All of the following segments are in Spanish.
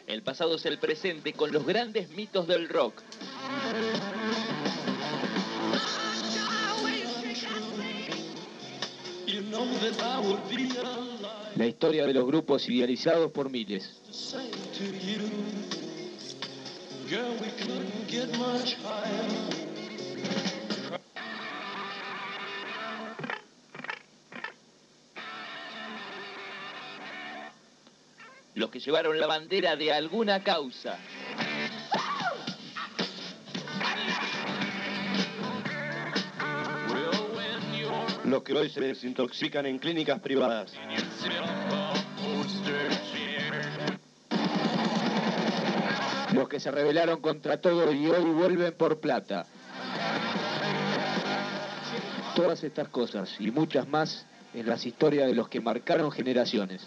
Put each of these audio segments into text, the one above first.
El pasado es el presente con los grandes mitos del rock. La historia de los grupos idealizados por miles. Los que llevaron la bandera de alguna causa. Los que hoy se desintoxican en clínicas privadas. Los que se rebelaron contra todo y hoy vuelven por plata. Todas estas cosas y muchas más en las historias de los que marcaron generaciones.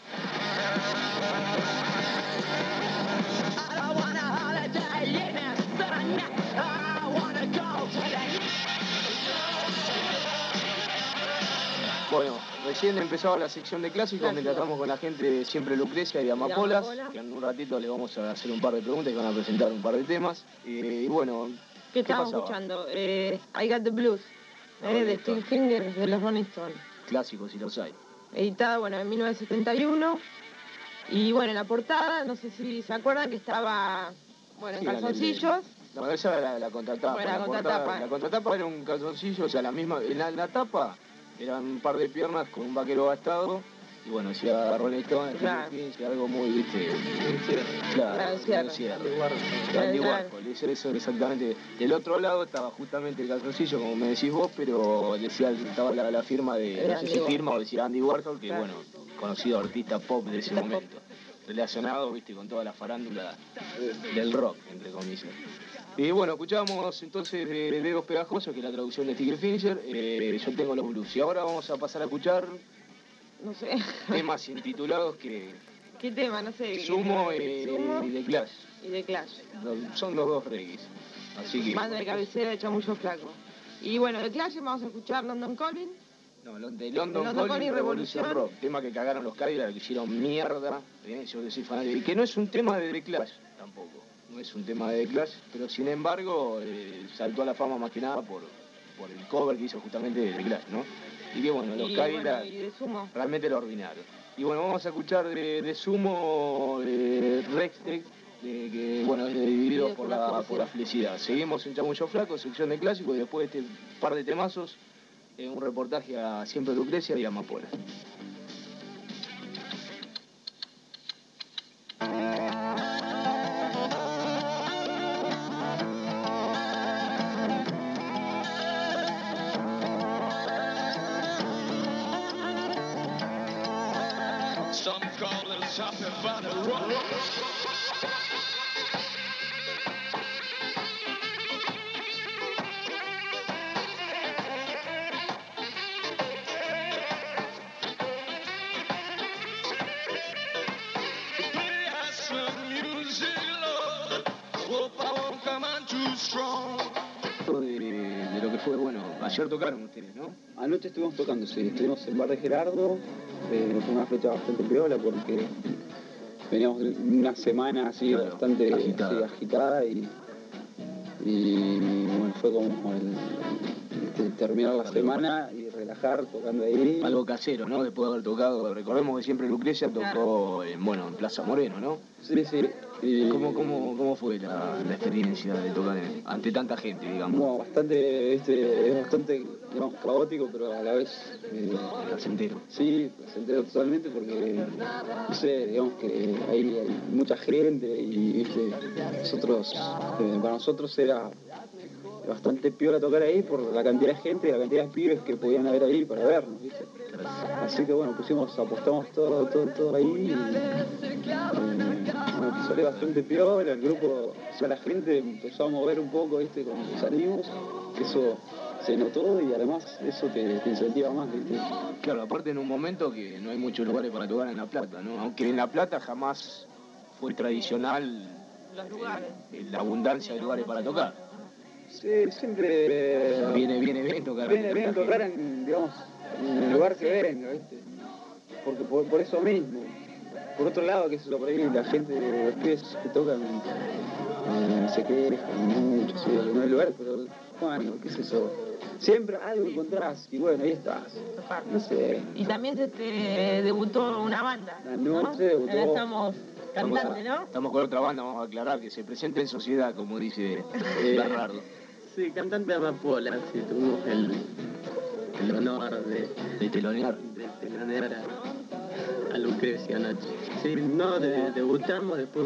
Bueno, recién empezaba la sección de clásicos, mientras estamos con la gente de Siempre Lucrecia y Amapolas, que en un ratito le vamos a hacer un par de preguntas y van a presentar un par de temas. Y bueno, ¿qué estábamos escuchando? I Got the Blues, de Steel Finger, de los Rolling Stones. Clásicos, si los hay. Editada, bueno, en 1971. Y bueno, en la portada, no sé si se acuerdan que estaba, bueno, en calzoncillos. No, esa era la contratapa. Bueno, la contratapa era un calzoncillo, o sea, la misma, en la tapa eran un par de piernas con un vaquero gastado. Y bueno, decía Rolling Stone, claro. Algo muy, viste, claro, Andy Warhol, eso exactamente. Del otro lado estaba justamente el calzoncillo, como me decís vos, pero decía, estaba la firma de, no sé si firma o decía Andy Warhol, que bueno, conocido artista pop de ese momento, relacionado, viste, con toda la farándula del rock, entre comillas. Y bueno, escuchábamos entonces de Dedos Pegajosos, que es la traducción de Sticky Finger, Yo Tengo los Blues. Y ahora vamos a pasar a escuchar, no sé, temas intitulados que... ¿Qué tema? No sé. Sumo y The Clash. Y The Clash. Son los dos reggae. Así que... Banda de cabecera de Chamullo Flaco. Y bueno, The Clash vamos a escuchar London Calling. No, de London Calling Revolution Rock. Tema que cagaron los Cadillacs, que hicieron mierda. Yo soy fanático. Y que no es un tema de The Clash tampoco. No es un tema de The Clash, pero sin embargo saltó a la fama más que nada por el cover que hizo justamente de The Clash, ¿no? Y que bueno, los Cadillacs realmente lo arruinaron. Y bueno, vamos a escuchar de Sumo, Rextech, que bueno, es dividido por la felicidad. Seguimos en Chamullo Flaco, sección de clásicos, y después de este par de temazos, un reportaje a Siempre Lucrecia y Amapolas. Some call it shopping by the road. Play us some music, Lord. Hope I won't come on too strong. De lo que fue, bueno, ayer tocaron ustedes, ¿no? Anoche estuvimos tocando, sí, estuvimos en Bar de Gerardo, fue una fecha bastante piola porque veníamos de una semana así, claro, bastante agitada y bueno, fue como terminar la semana y relajar tocando ahí. Algo casero, ¿no? Después de haber tocado, recordemos que Siempre Lucrecia tocó en Plaza Moreno, ¿no? Sí, sí. ¿Cómo fue la experiencia de tocar ante tanta gente, digamos? Bueno, es bastante, digamos, caótico, pero a la vez... placentero. Sí, placentero totalmente porque, no sé, digamos que hay mucha gente y, ¿viste? Para nosotros era bastante piola tocar ahí por la cantidad de gente y la cantidad de pibes que podían haber ahí para vernos, ¿viste? Así que bueno, apostamos todo ahí y bueno, salió bastante piola, el grupo, o sea, la gente empezó a mover un poco, ¿viste? Con los ánimos, eso se notó y además eso te incentiva más, ¿viste? Claro, aparte en un momento que no hay muchos lugares para tocar en La Plata, ¿no? Aunque en La Plata jamás fue tradicional la abundancia de lugares para tocar. Sí, siempre viene bien tocar. Viene bien tocar en, digamos, en el lugar que venga, ¿viste? Porque por eso mismo. por otro lado, que por ahí la gente, los pies que tocan, se quejan mucho, sí, no hay lugar, pero bueno, qué sé yo. Siempre algo encontrás y bueno, ahí estás. No sé. Y también se te debutó una banda. La noche debutó. Ahora estamos cantante, ¿no? Estamos con otra banda, vamos a aclarar que se presenta en sociedad, como dice Bernardo. Sí, cantante amapola, sí, tuvimos el honor de telonear a Lucrecia anoche. Sí, no, debutamos después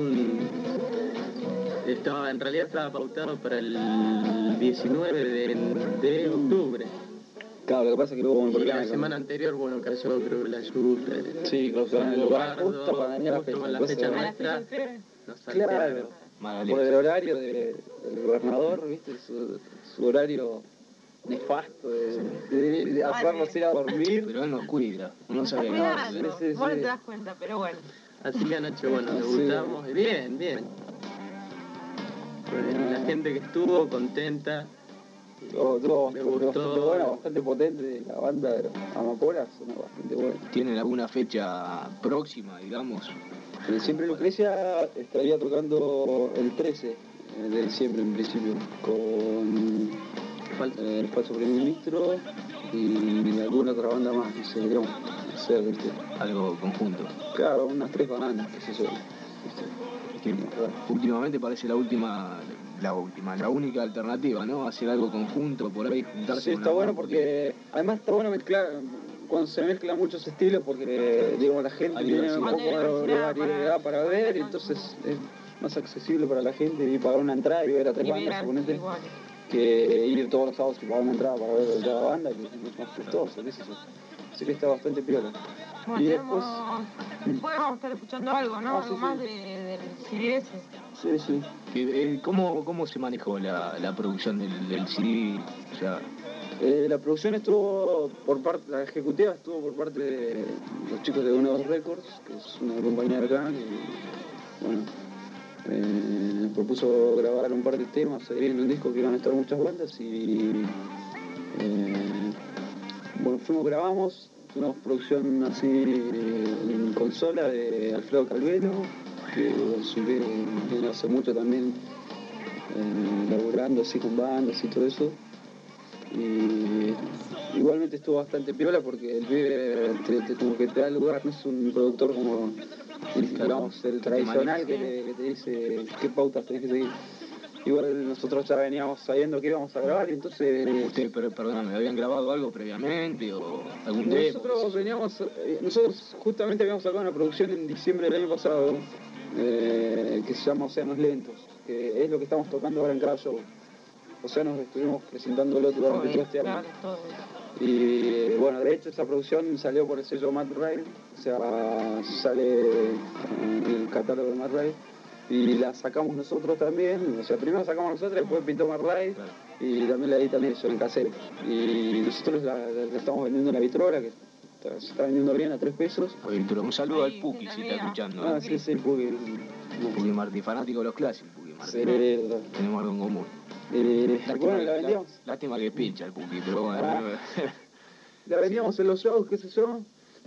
en realidad estaba pautado para el 19 de octubre. Claro, lo que pasa es que luego un Y problema. la semana anterior, bueno, cayó creo que la lluvia. Sí, clausuraron el lugar justo para venir a la justo fecha. con la Entonces, fecha A la nuestra. fecha del Nos claro, saltearon. por el horario del gobernador, ¿viste? Su horario nefasto de hacernos ir a dormir. Pero él nos cuida, no sabe Cuidado, nada. Sí, vos no sí. te das cuenta, pero bueno. Así que anoche, bueno, Sí. debutamos. Bien, bien. La gente que estuvo contenta. Todo Me gustó. bastante bueno, bastante potente. La banda de Amapola suena bastante buena. ¿Tienen alguna fecha próxima, digamos? Siempre Lucrecia estaría tocando el 13 de diciembre en principio con el falso primer ministro y alguna otra banda más, no sé, queremos hacer, ¿viste? Algo conjunto. Claro, unas 3 bananas, qué sé yo. Que últimamente parece la única alternativa, ¿no? Hacer algo conjunto, por ahí juntarse. Sí, con está una bueno banda, porque además está bueno mezclar, cuando se mezclan muchos estilos, porque digamos la gente Hay tiene un diversidad. poco de variedad para ver, y entonces es más accesible para la gente y pagar una entrada y ver a 3 Y bandas, verán, suponete, igual. que ir todos los sábados y pagar una entrada para ver cada banda, que es más costoso, qué sé yo. Así que está bastante piola. Bueno, Y después vamos a estar escuchando algo, ¿no? Ah, sí, Algo sí. más del CDS. Sí, sí. ¿Cómo se manejó la producción del CD? O sea, La producción estuvo por parte, la ejecutiva estuvo por parte de los chicos de Uno Records, que es una compañía de acá, que, bueno, nos propuso grabar un par de temas, seguir en un disco que iban a estar muchas bandas y bueno, grabamos una producción así en consola de Alfredo Calvelo, que viene hace mucho también laburando así con bandas y todo eso. Y igualmente estuvo bastante piola porque el pibe como que te da lugar, no es un productor como digamos el tradicional que te dice qué pautas tenés que seguir. Igual nosotros ya veníamos sabiendo que íbamos a grabar y entonces perdóname, ¿habían grabado algo previamente o algún demo? nosotros justamente habíamos sacado una producción en diciembre del año pasado que se llama Océanos Lentos, que es lo que estamos tocando ahora en cada show. Océanos estuvimos presentándolo durante todo este año. Claro, todo. Y bueno, de hecho esa producción salió por el sello Mad Rail, o sea, sale en el catálogo de Mad Rail. Y la sacamos nosotros también, o sea, primero la sacamos nosotros, después pintó Mad Rail y también la editan ellos en casero. Y nosotros la estamos vendiendo en la vitrola, que se está vendiendo bien a 3 pesos. Oye, pero un saludo al Sí, Puki sí, si la está vida. escuchando. Ah, sí, sí, porque... Puki Martí, fanático de los clásicos, Puki Martí. Sí, verdad. Tenemos algo en común. Bueno, la vendíamos. Lástima que pincha el Puki, pero bueno. Ah. La vendíamos en los shows, qué sé yo,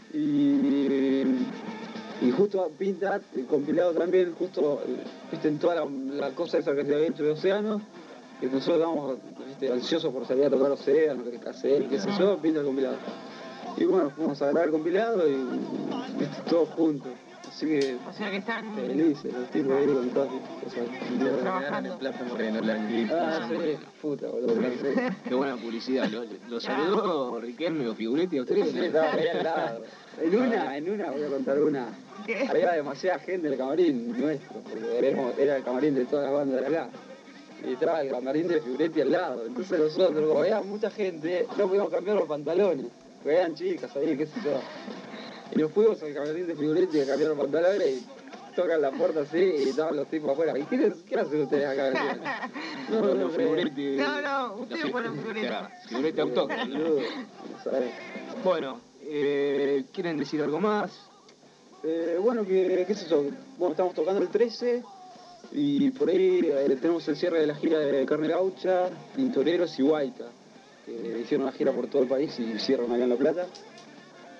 y justo pinta, compilado también, justo, viste, en toda la cosa esa que se había hecho de Océano, que nosotros estábamos, viste, ansiosos por salir a tocar Océano, que cassette, qué sé yo, pinta el compilado. Y bueno, fuimos a grabar el compilado y, viste, todos juntos. Así que O sea que están felices, los tipos ahí con todas las cosas. trabajando. En Plaza Moreno, la Ah, sí, puta, boludo. Qué buena publicidad. Lo saludó Riquelme o Figuretti a ustedes. Sí, estaba ahí al lado. En una voy a contar una. Había demasiada gente en el camarín nuestro, porque era el camarín de todas las bandas de acá. Y estaba el camarín de Figuretti al lado. Entonces nosotros, como había mucha gente, no podíamos cambiar los pantalones, porque eran chicas ahí, qué sé yo. Y nos fuimos al camarín de Figuretti a cambiar los pantalones y tocan la puerta así y estaban los tipos afuera. ¿Y qué hacen ustedes acá? No, Figuretti. No, ustedes fueron Figuretti. Figuretti autóctono. boludo, ¿sabes? Bueno, ¿quieren decir algo más? Bueno, qué sé yo, bueno, estamos tocando el 13 y por ahí tenemos el cierre de la gira de Carne Gaucha, Pintoreros y Guaita, que hicieron la gira por todo el país y cierran acá en La Plata.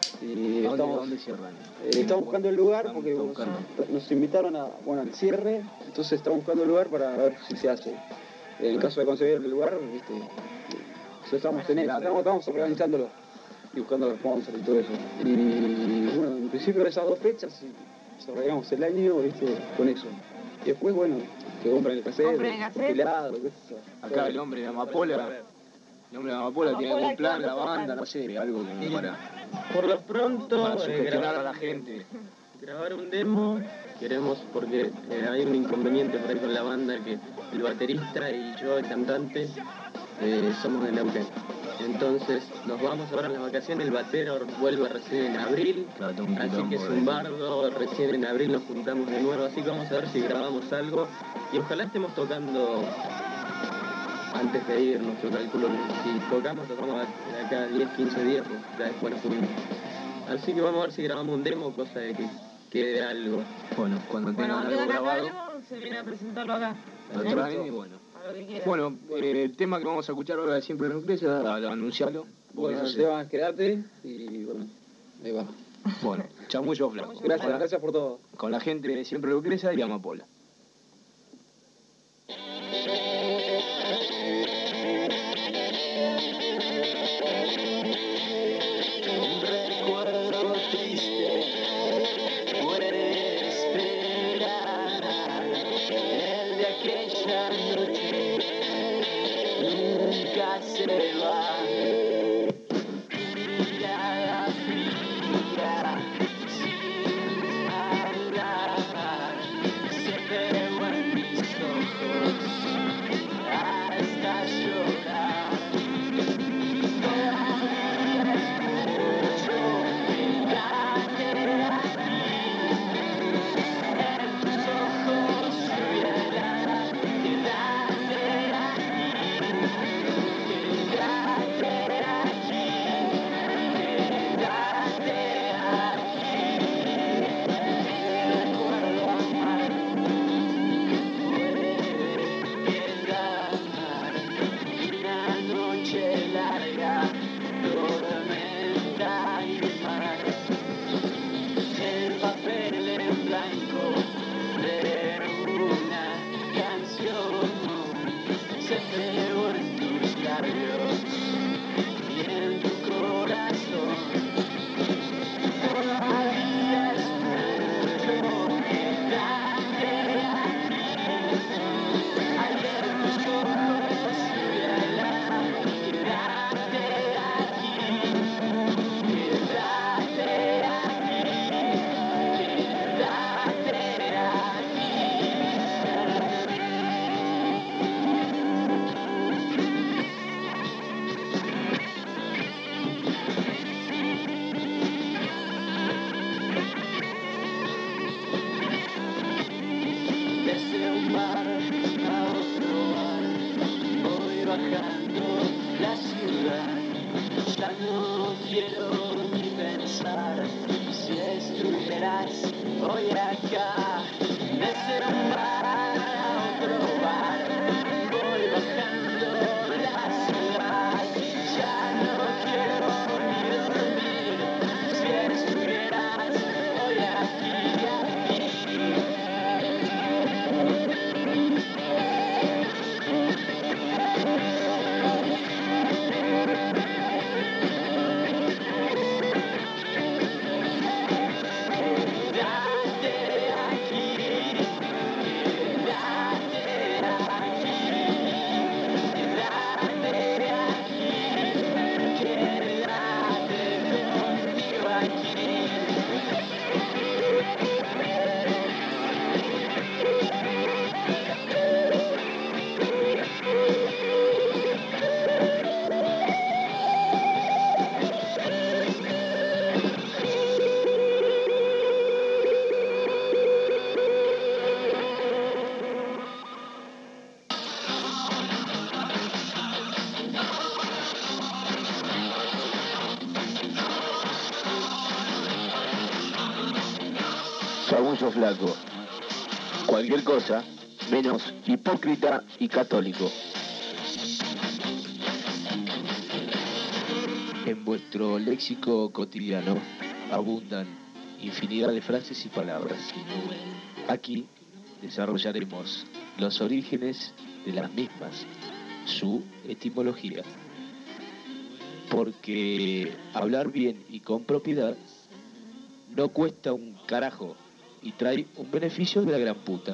Y ¿Dónde cierran? estamos buscando el lugar porque Estamos buscando. nos invitaron al cierre, entonces estamos buscando el lugar para ver si se hace. En caso de conseguir el lugar, estamos en eso, estamos organizándolo y buscando los sponsors y todo eso. Y bueno, en principio esas 2 fechas cerramos el año con eso. Y después, bueno, que compren el cassette, pelado, qué sé yo. Acá el hombre de Amapola. El hombre de Amapola tiene algún plan, la banda, no sé, algo como para Por lo pronto, sugestionar a la gente. grabar un demo. Queremos, porque hay un inconveniente por ahí con la banda, que el baterista y yo, el cantante, somos de Neuquén. Entonces nos vamos ahora en las vacaciones, el batero vuelve recién en abril, así que es un bardo, recién en abril nos juntamos de nuevo, así que vamos a ver si grabamos algo y ojalá estemos tocando antes de irnos. Yo calculo que si tocamos de acá 10, 15 días, pues ya después nos fuimos. Así que vamos a ver si grabamos un demo, cosa de que quede algo. Bueno, cuando tengan algo grabado, se viene a presentarlo acá. lo traen y bueno. Bueno, el tema que vamos a escuchar ahora de Siempre Lucrecia, anunciarlo. Bueno, el tema es Quédate y bueno, ahí va. Bueno, chamullo flaco. Gracias por todo. Con la gente de Siempre Lucrecia y Amapola. Recuerdo triste puede esperar, el de aquella noche nunca se va. Mirada fría, sin hablar, se pegó en mis ojos hasta llorar. Chamullo flaco. Cualquier cosa menos hipócrita y católico. En vuestro léxico cotidiano abundan infinidad de frases y palabras. Aquí desarrollaremos los orígenes de las mismas, su etimología. Porque hablar bien y con propiedad no cuesta un carajo y trae un beneficio de la gran puta.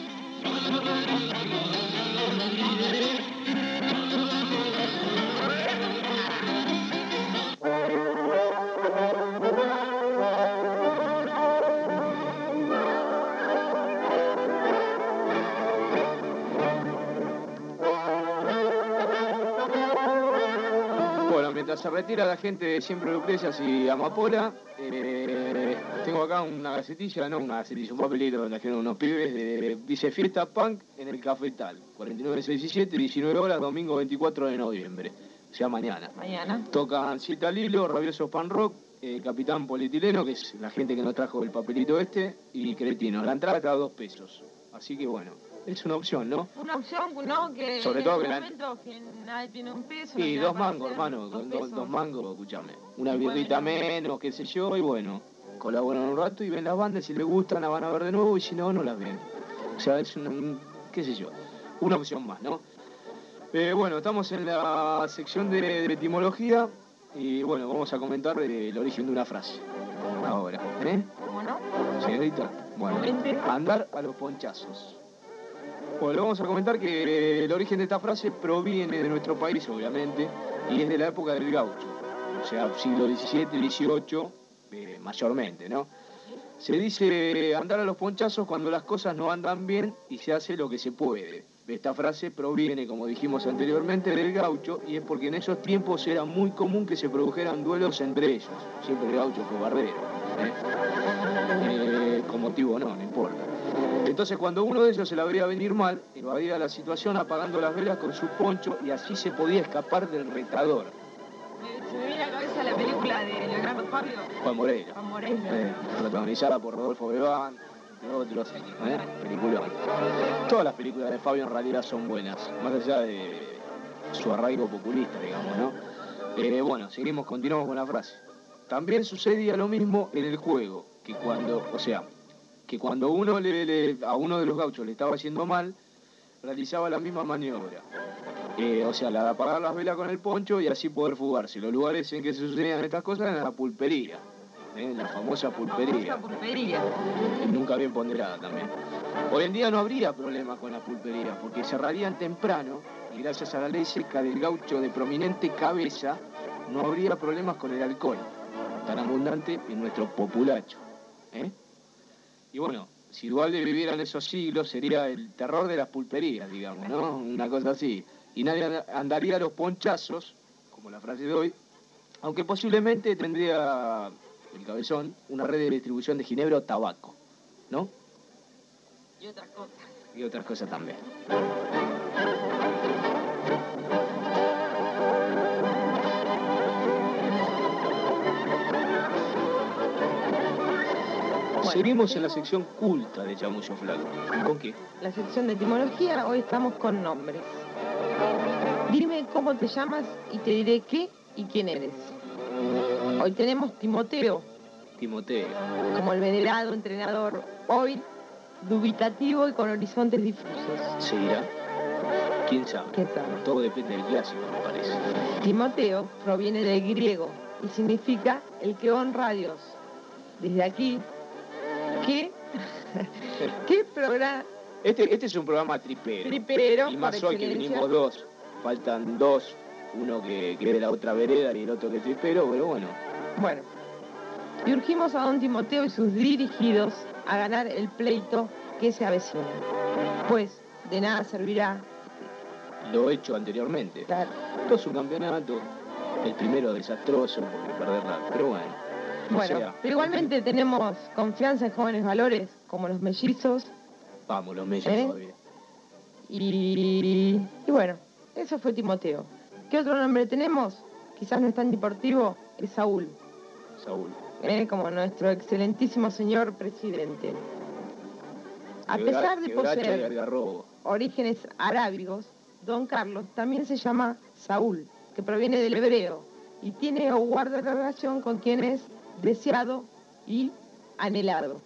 Mientras se retira la gente de Siempre Lucrecias y Amapola, tengo acá una gacetilla, un papelito donde trajeron unos pibes, dice Fiesta Punk en el Cafetal, 4967, 19 horas, domingo 24 de noviembre, o sea mañana. Tocan Cita Lilo, Rabiosos Pan Rock, Capitán Polietileno, que es la gente que nos trajo el papelito y Cretinos. La entrada está a 2 pesos, así que bueno. Es una opción, ¿no? Una opción, ¿no? Que sobre todo en este momento que nadie tiene un peso. Y 2 mangos, hermano, con 2 mangos, escuchame. Una birrita menos, qué sé yo, y bueno, colaboran un rato y ven las bandas, si les gustan las van a ver de nuevo y si no, no las ven. O sea, es qué sé yo, una opción más, ¿no? Bueno, estamos en la sección de etimología y bueno, vamos a comentar el origen de una frase. Ahora, ¿Cómo no? Señorita, bueno, andar a los ponchazos. Bueno, vamos a comentar que el origen de esta frase proviene de nuestro país, obviamente, y es de la época del gaucho, o sea, siglo XVII, XVIII, mayormente, ¿no? Se dice andar a los ponchazos cuando las cosas no andan bien y se hace lo que se puede. Esta frase proviene, como dijimos anteriormente, del gaucho, y es porque en esos tiempos era muy común que se produjeran duelos entre ellos. Siempre el gaucho fue bardero, con motivo no importa. Entonces cuando uno de ellos se la veía venir mal, evadía la situación apagando las velas con su poncho y así se podía escapar del retador. Se me viene a la cabeza la película de Leonardo Fabio. Juan Moreira. Protagonizada por Rodolfo Bebán y otros, películas. Todas las películas de Fabio en realidad son buenas, más allá de su arraigo populista, digamos, ¿no? Bueno, continuamos con la frase. También sucedía lo mismo en el juego, que cuando a uno de los gauchos le estaba haciendo mal, realizaba la misma maniobra. La de apagar las velas con el poncho y así poder fugarse. Los lugares en que se sucedían estas cosas eran la pulpería, la famosa pulpería. Nunca bien ponderada también. Hoy en día no habría problema con la pulpería, porque cerrarían temprano y gracias a la ley seca del gaucho de prominente cabeza, no habría problemas con el alcohol, tan abundante en nuestro populacho. Y bueno, si Duhalde viviera en esos siglos, sería el terror de las pulperías, digamos, ¿no? Una cosa así. Y nadie andaría a los ponchazos, como la frase de hoy, aunque posiblemente tendría el cabezón una red de distribución de ginebra o tabaco, ¿no? Y otras cosas. Y otras cosas también. Seguimos en la sección culta de Chamullo Flaco. ¿Con qué? La sección de etimología, hoy estamos con nombres. Dime cómo te llamas y te diré qué y quién eres. Hoy tenemos Timoteo. Como el venerado entrenador, hoy dubitativo y con horizontes difusos. ¿Seguirá? ¿Quién sabe? Todo depende del clásico, me parece. Timoteo proviene del griego y significa el que honra a Dios. Desde aquí, ¿qué programa? Este es un programa tripero. Y más hoy que venimos 2. Faltan 2. Uno que es de la otra vereda y el otro que es tripero, pero bueno. Bueno. Y urgimos a don Timoteo y sus dirigidos a ganar el pleito que se avecina. Pues de nada servirá. Lo hecho anteriormente. Claro. Todo su campeonato. El primero desastroso porque perderla. Pero bueno. Bueno, pero igualmente tenemos confianza en jóvenes valores, como los mellizos. Vamos, los mellizos todavía. Y bueno, eso fue Timoteo. ¿Qué otro nombre tenemos? Quizás no es tan deportivo, es Saúl. Como nuestro excelentísimo señor presidente. A pesar de poseer orígenes arábigos, don Carlos también se llama Saúl, que proviene del hebreo y tiene o guarda relación con quien es deseado y anhelado.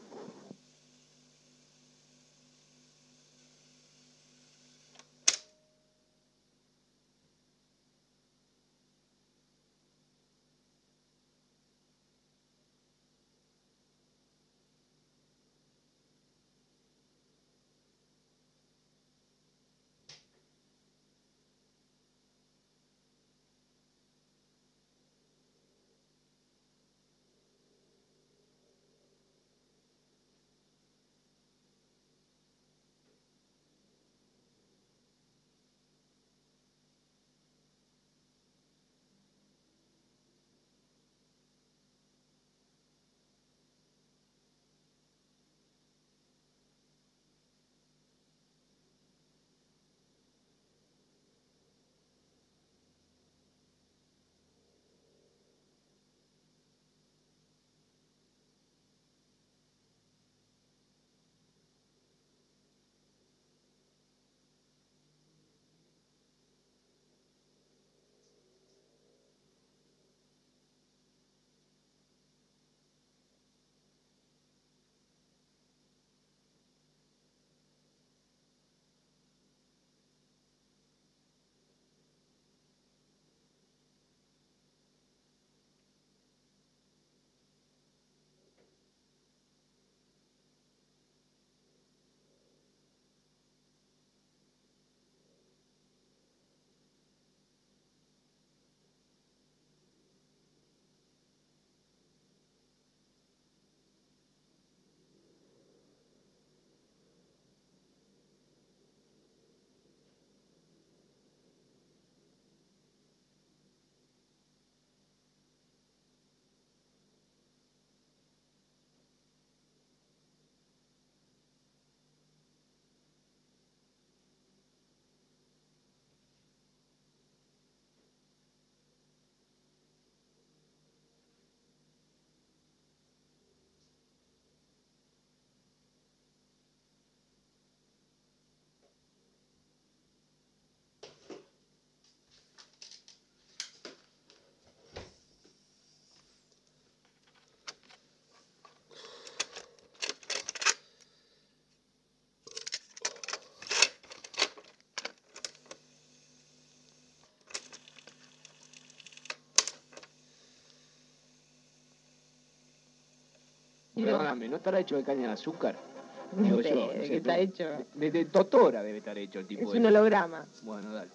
Perdóname, ¿no estará hecho de caña de azúcar? No Digo sé, yo, ¿de no sé, qué está hecho? De totora debe estar hecho el tipo Es de... un holograma. Bueno, dale.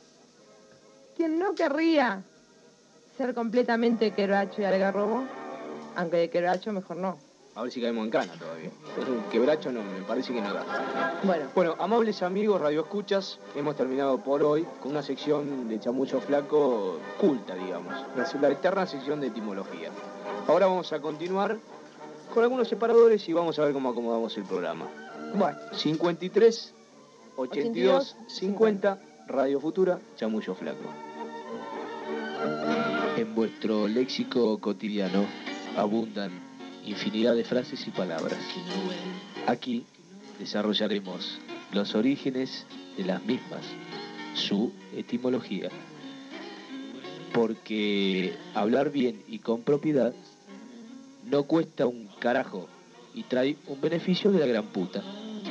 Quien no querría ser completamente quebracho y algarrobo, aunque de quebracho mejor no. A ver si caemos en cana todavía. Un quebracho no, me parece que no da. Bueno, Bueno, amables amigos, radio escuchas, hemos terminado por hoy con una sección de Chamucho Flaco culta, digamos. La eterna sección de etimología. Ahora vamos a continuar con algunos separadores y vamos a ver cómo acomodamos el programa. bueno. 53, 82, 50, Radio Futura, Chamullo Flaco. En vuestro léxico cotidiano abundan infinidad de frases y palabras. Aquí desarrollaremos los orígenes de las mismas, su etimología. Porque hablar bien y con propiedad no cuesta un carajo y trae un beneficio de la gran puta.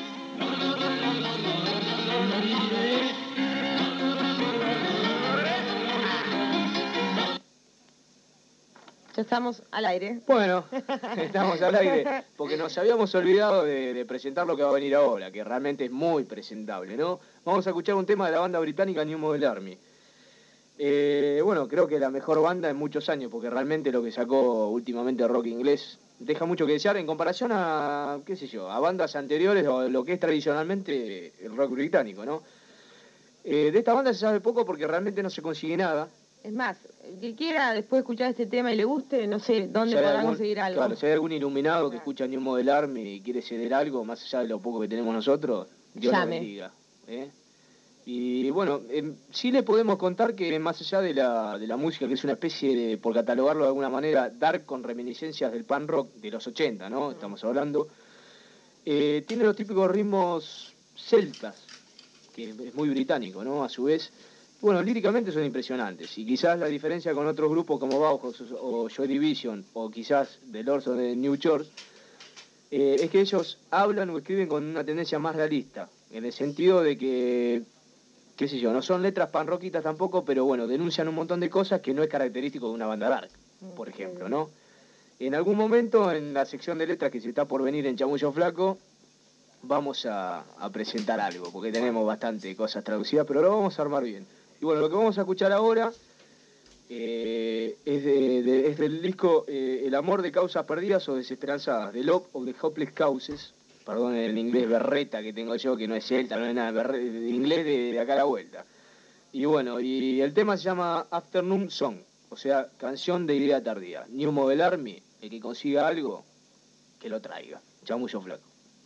Ya estamos al aire. Bueno, estamos al aire, porque nos habíamos olvidado de presentar lo que va a venir ahora, que realmente es muy presentable, ¿no? Vamos a escuchar un tema de la banda británica New Model Army. Bueno, creo que la mejor banda en muchos años, porque realmente lo que sacó últimamente rock inglés deja mucho que desear en comparación a, qué sé yo, a bandas anteriores o lo que es tradicionalmente el rock británico, ¿no? De esta banda se sabe poco porque realmente no se consigue nada. Es más, el que quiera después escuchar este tema y le guste, no sé dónde Si hay podrá algún- conseguir algo. Claro, si hay algún iluminado que escucha New Model Army y quiere ceder algo, más allá de lo poco que tenemos nosotros, Dios lo Llame. bendiga. Y bueno, sí le podemos contar que más allá de la música, que es una especie de, por catalogarlo de alguna manera, dark con reminiscencias del punk rock de los 80, ¿no? Estamos hablando. Tiene los típicos ritmos celtas, que es muy británico, ¿no? A su vez, Bueno, líricamente son impresionantes, y quizás la diferencia con otros grupos como Bauhaus o Joy Division, o quizás The Lords of the New Church, es que ellos hablan o escriben con una tendencia más realista, en el sentido de que, qué sé yo, no son letras panroquitas tampoco, pero bueno, denuncian un montón de cosas que no es característico de una banda dark, por ejemplo, ¿no? En algún momento, en la sección de letras que se está por venir en Chamullo Flaco, vamos a presentar algo, porque tenemos bastante cosas traducidas, pero lo vamos a armar bien. Y bueno, lo que vamos a escuchar ahora es del disco El amor de causas perdidas o desesperanzadas, The Love of the Hopeless Causes, perdón el inglés berreta que tengo yo, que no es celta, no es nada, inglés de acá a la vuelta. Y bueno, y el tema se llama Afternoon Song, o sea, canción de idea tardía. New Model Army, el que consiga algo, que lo traiga. Chamullo Flaco.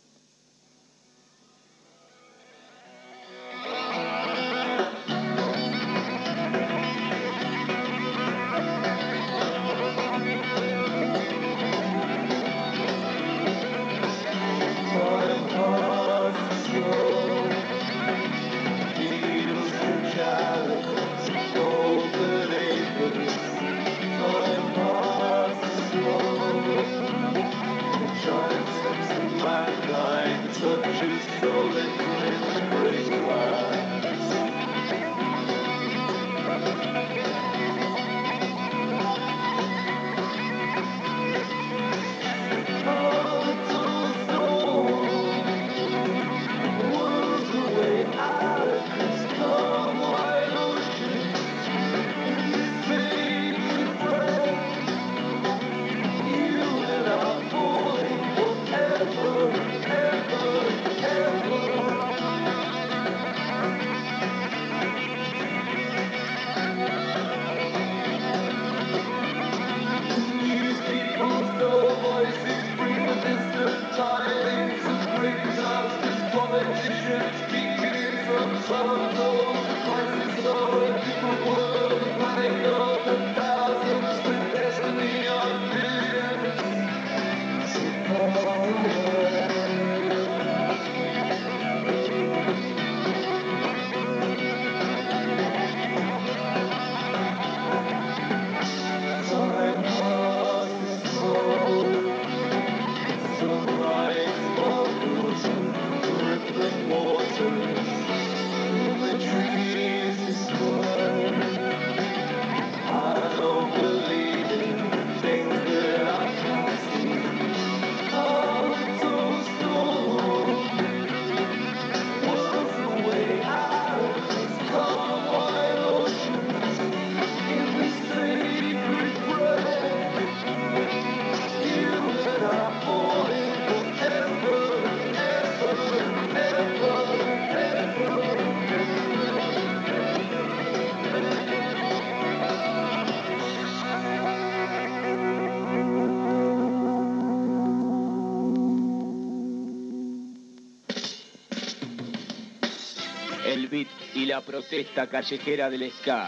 El beat y la protesta callejera del ska.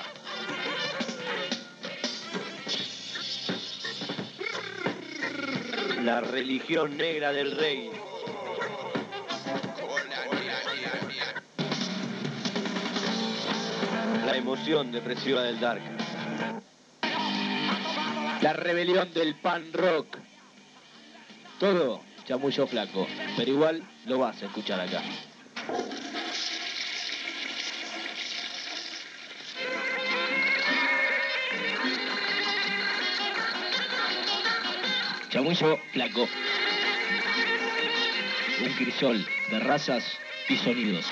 La religión negra del rey. La emoción depresiva del dark. La rebelión del pan rock. Todo Chamullo Flaco, pero igual lo vas a escuchar acá. Chamullo Flaco. Un crisol de razas y sonidos.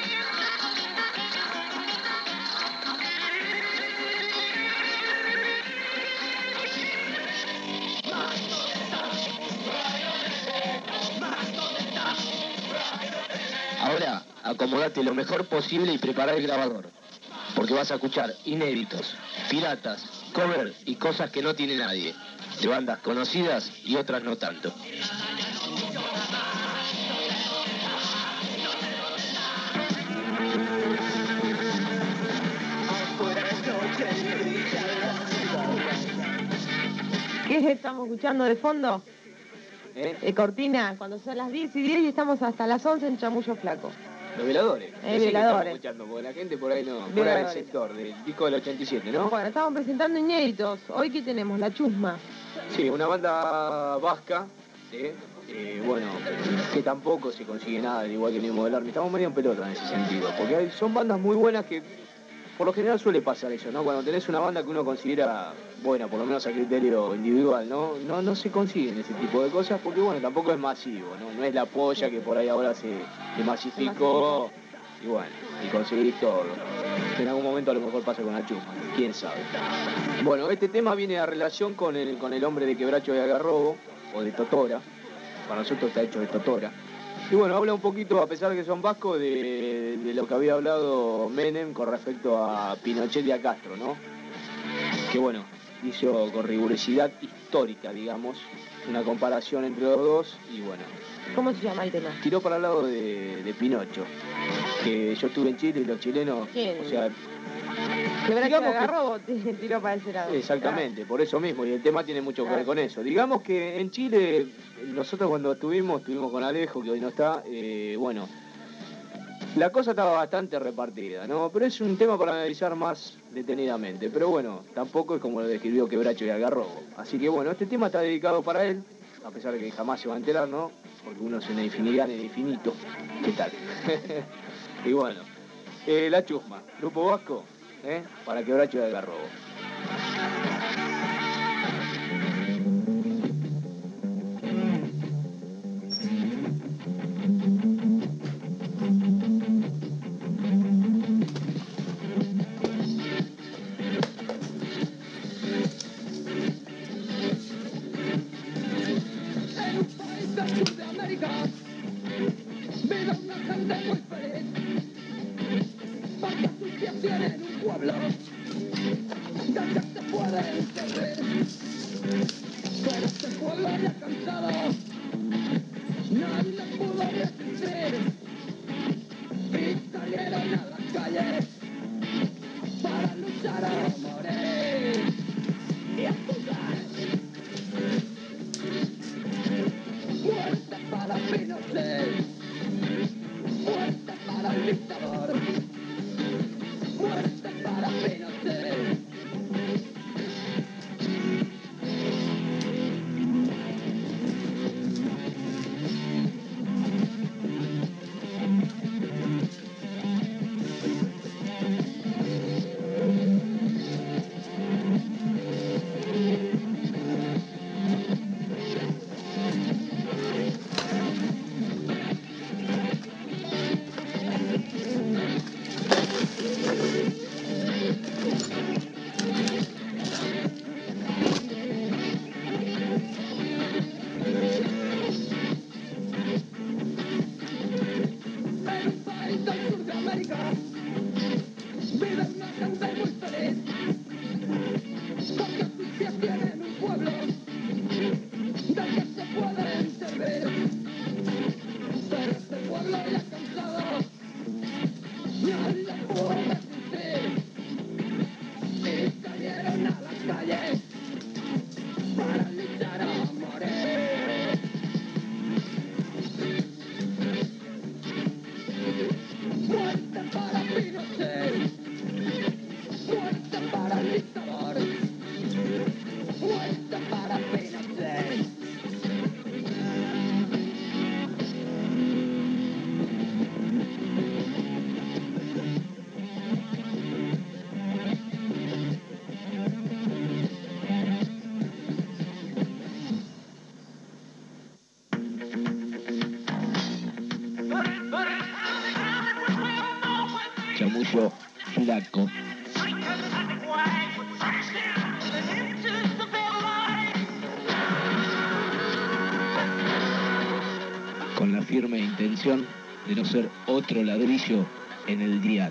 Ahora, acomodate lo mejor posible y prepara el grabador, porque vas a escuchar inéditos, piratas, covers y cosas que no tiene nadie, de bandas conocidas y otras no tanto. ¿Qué estamos escuchando de fondo? Cortina, cuando son las 10 y 10 y estamos hasta las 11 en Chamullo Flaco. Los Veladores. Ese que Veladores. estamos escuchando, porque la gente por ahí no, fuera del Veladores. sector, del disco del 87, ¿no? Bueno, estamos presentando inéditos. Hoy que tenemos La Chusma. Sí, una banda vasca, bueno, que tampoco se consigue nada, al igual que Nemo del Army. Estamos medio en pelota en ese sentido, porque son bandas muy buenas que, por lo general suele pasar eso, ¿no? Cuando tenés una banda que uno considera buena, por lo menos a criterio individual, no se consiguen ese tipo de cosas, porque bueno, tampoco es masivo, ¿no? No es la polla que por ahí ahora se masificó, y bueno, y conseguís todo. En algún momento a lo mejor pasa con La Chusma, quién sabe. Bueno, este tema viene a relación con el hombre de Quebracho de Algarrobo, o de Totora. Para nosotros está hecho de Totora. Y bueno, habla un poquito, a pesar de que son vascos, de lo que había hablado Menem con respecto a Pinochet y a Castro, ¿no? Que bueno, hizo con rigurosidad histórica, digamos, una comparación entre los dos, y bueno, ¿Cómo se llama el tema? tiró para el lado de Pinocho, que yo estuve en Chile y los chilenos, ¿Quién? o sea, Quebracho digamos de que- Algarrobo te tiró para ese lado. exactamente, por eso mismo, y el tema tiene mucho que ver con eso. Digamos que en Chile, nosotros cuando estuvimos con Alejo, que hoy no está, bueno, la cosa estaba bastante repartida, ¿no? Pero es un tema para analizar más detenidamente. Pero bueno, tampoco es como lo describió Quebracho y Algarrobo. Así que bueno, este tema está dedicado para él, a pesar de que jamás se va a enterar, ¿no? Porque uno es una infinidad en el infinito. ¿Qué tal? Y bueno, La Chusma, Grupo Vasco, para Quebracho y Algarrobo. En un país del sur de América vive una gente muy feliz, porque sus pies tienen un pueblo del que se pueden servir. Pero este pueblo ya cansado, nadie le pudo resistir, y salieron a las calles para luchar a morir y a jugar. Muerte para Pinochet, muerte para el dictador, muerte para Pinochet. En un país del sur de América vive una gente muy feliz, porque sus pies tienen un pueblo del que se pueden servir. Pero este pueblo ya cansado, nadie le pudo resistir, y salieron a las calles para luchar a morir. Muerte para Pinochet, muerte para el dictador, muerte para Pinochet. Chamullo flaco. Con la firme intención de no ser otro ladrillo en el dial.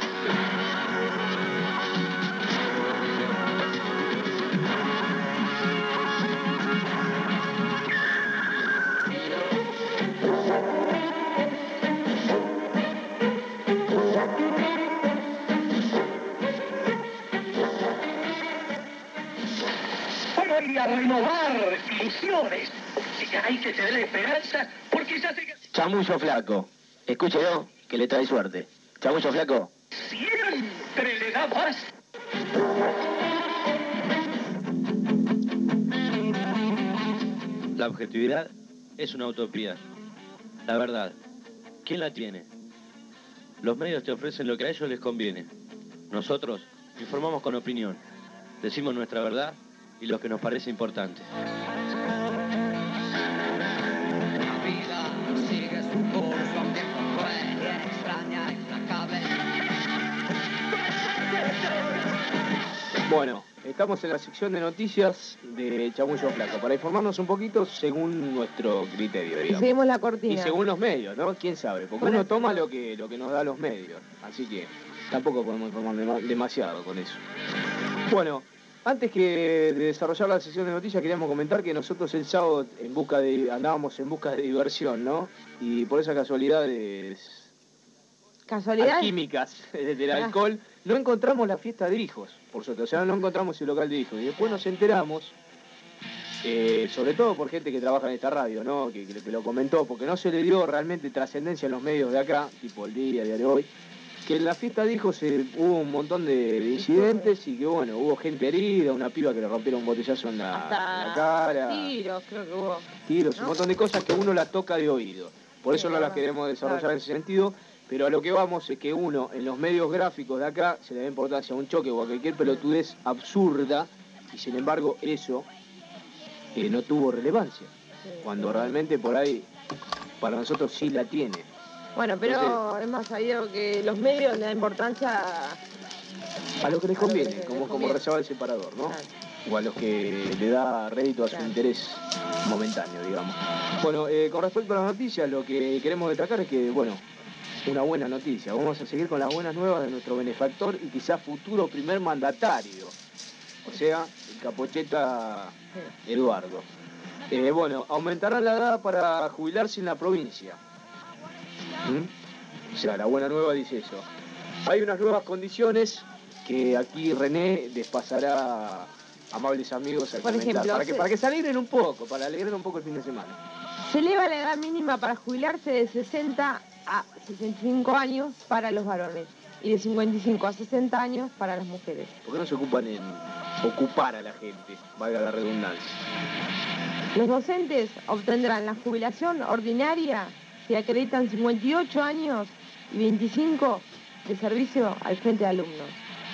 Voy a renovar ilusiones. Hay que tener esperanza porque ya sé que... Chamullo flaco. Escúchelo, que le trae suerte. Chamullo flaco. Siempre le da más. La objetividad es una utopía. La verdad, ¿quién la tiene? Los medios te ofrecen lo que a ellos les conviene. Nosotros informamos con opinión, decimos nuestra verdad y lo que nos parece importante. La vida sigue su curso, un tiempo cruel y extraña implacable. Bueno, estamos en la sección de noticias de Chamullo Flaco, para informarnos un poquito según nuestro criterio, Y digamos. seguimos la Y cortina. según los medios, ¿no? ¿Quién sabe? Porque Bueno, uno toma lo que nos da los medios. Así que tampoco podemos informar demasiado con eso. Bueno, antes que de desarrollar la sección de noticias, queríamos comentar que nosotros el sábado andábamos en busca de diversión, ¿no? Y por esas casualidades ¿Casualidad? alquímicas del alcohol, no encontramos la fiesta de hijos, por suerte. O sea, no encontramos el local de hijos. Y después nos enteramos, sobre todo por gente que trabaja en esta radio, ¿no? Que lo comentó, porque no se le dio realmente trascendencia en los medios de acá, tipo el día de hoy, que en la fiesta de hijos hubo un montón de incidentes y que, bueno, hubo gente herida, una piba que le rompieron un botellazo en la cara, Tiros, creo que hubo. tiros, ¿no? un montón de cosas que uno las toca de oído. Por eso Sí, no las verdad. queremos desarrollar Claro. en ese sentido. Pero a lo que vamos es que uno, en los medios gráficos de acá, se le da importancia a un choque o a cualquier pelotudez absurda, y sin embargo eso no tuvo relevancia, cuando realmente por ahí para nosotros sí la tiene. Bueno, pero es más sabido que los medios le dan importancia A lo que les conviene, les como conviene. rezaba el separador, ¿no? Claro. O a los que le da rédito a su Claro. interés momentáneo, digamos. Bueno, con respecto a las noticias, lo que queremos destacar es que, bueno, una buena noticia. Vamos a seguir con las buenas nuevas de nuestro benefactor y quizás futuro primer mandatario. O sea, el capocheta Eduardo. Bueno, aumentarán la edad para jubilarse en la provincia. ¿Mm? O sea, la buena nueva dice eso. Hay unas nuevas condiciones que aquí René les pasará a amables amigos a Por comentar, ejemplo, para que se alegren un poco, para alegrar un poco el fin de semana. Se eleva la edad mínima para jubilarse de 60 a 65 años para los varones y de 55 a 60 años para las mujeres. ¿Por qué no se ocupan en ocupar a la gente, valga la redundancia? Los docentes obtendrán la jubilación ordinaria si acreditan 58 años y 25 de servicio al frente de alumnos.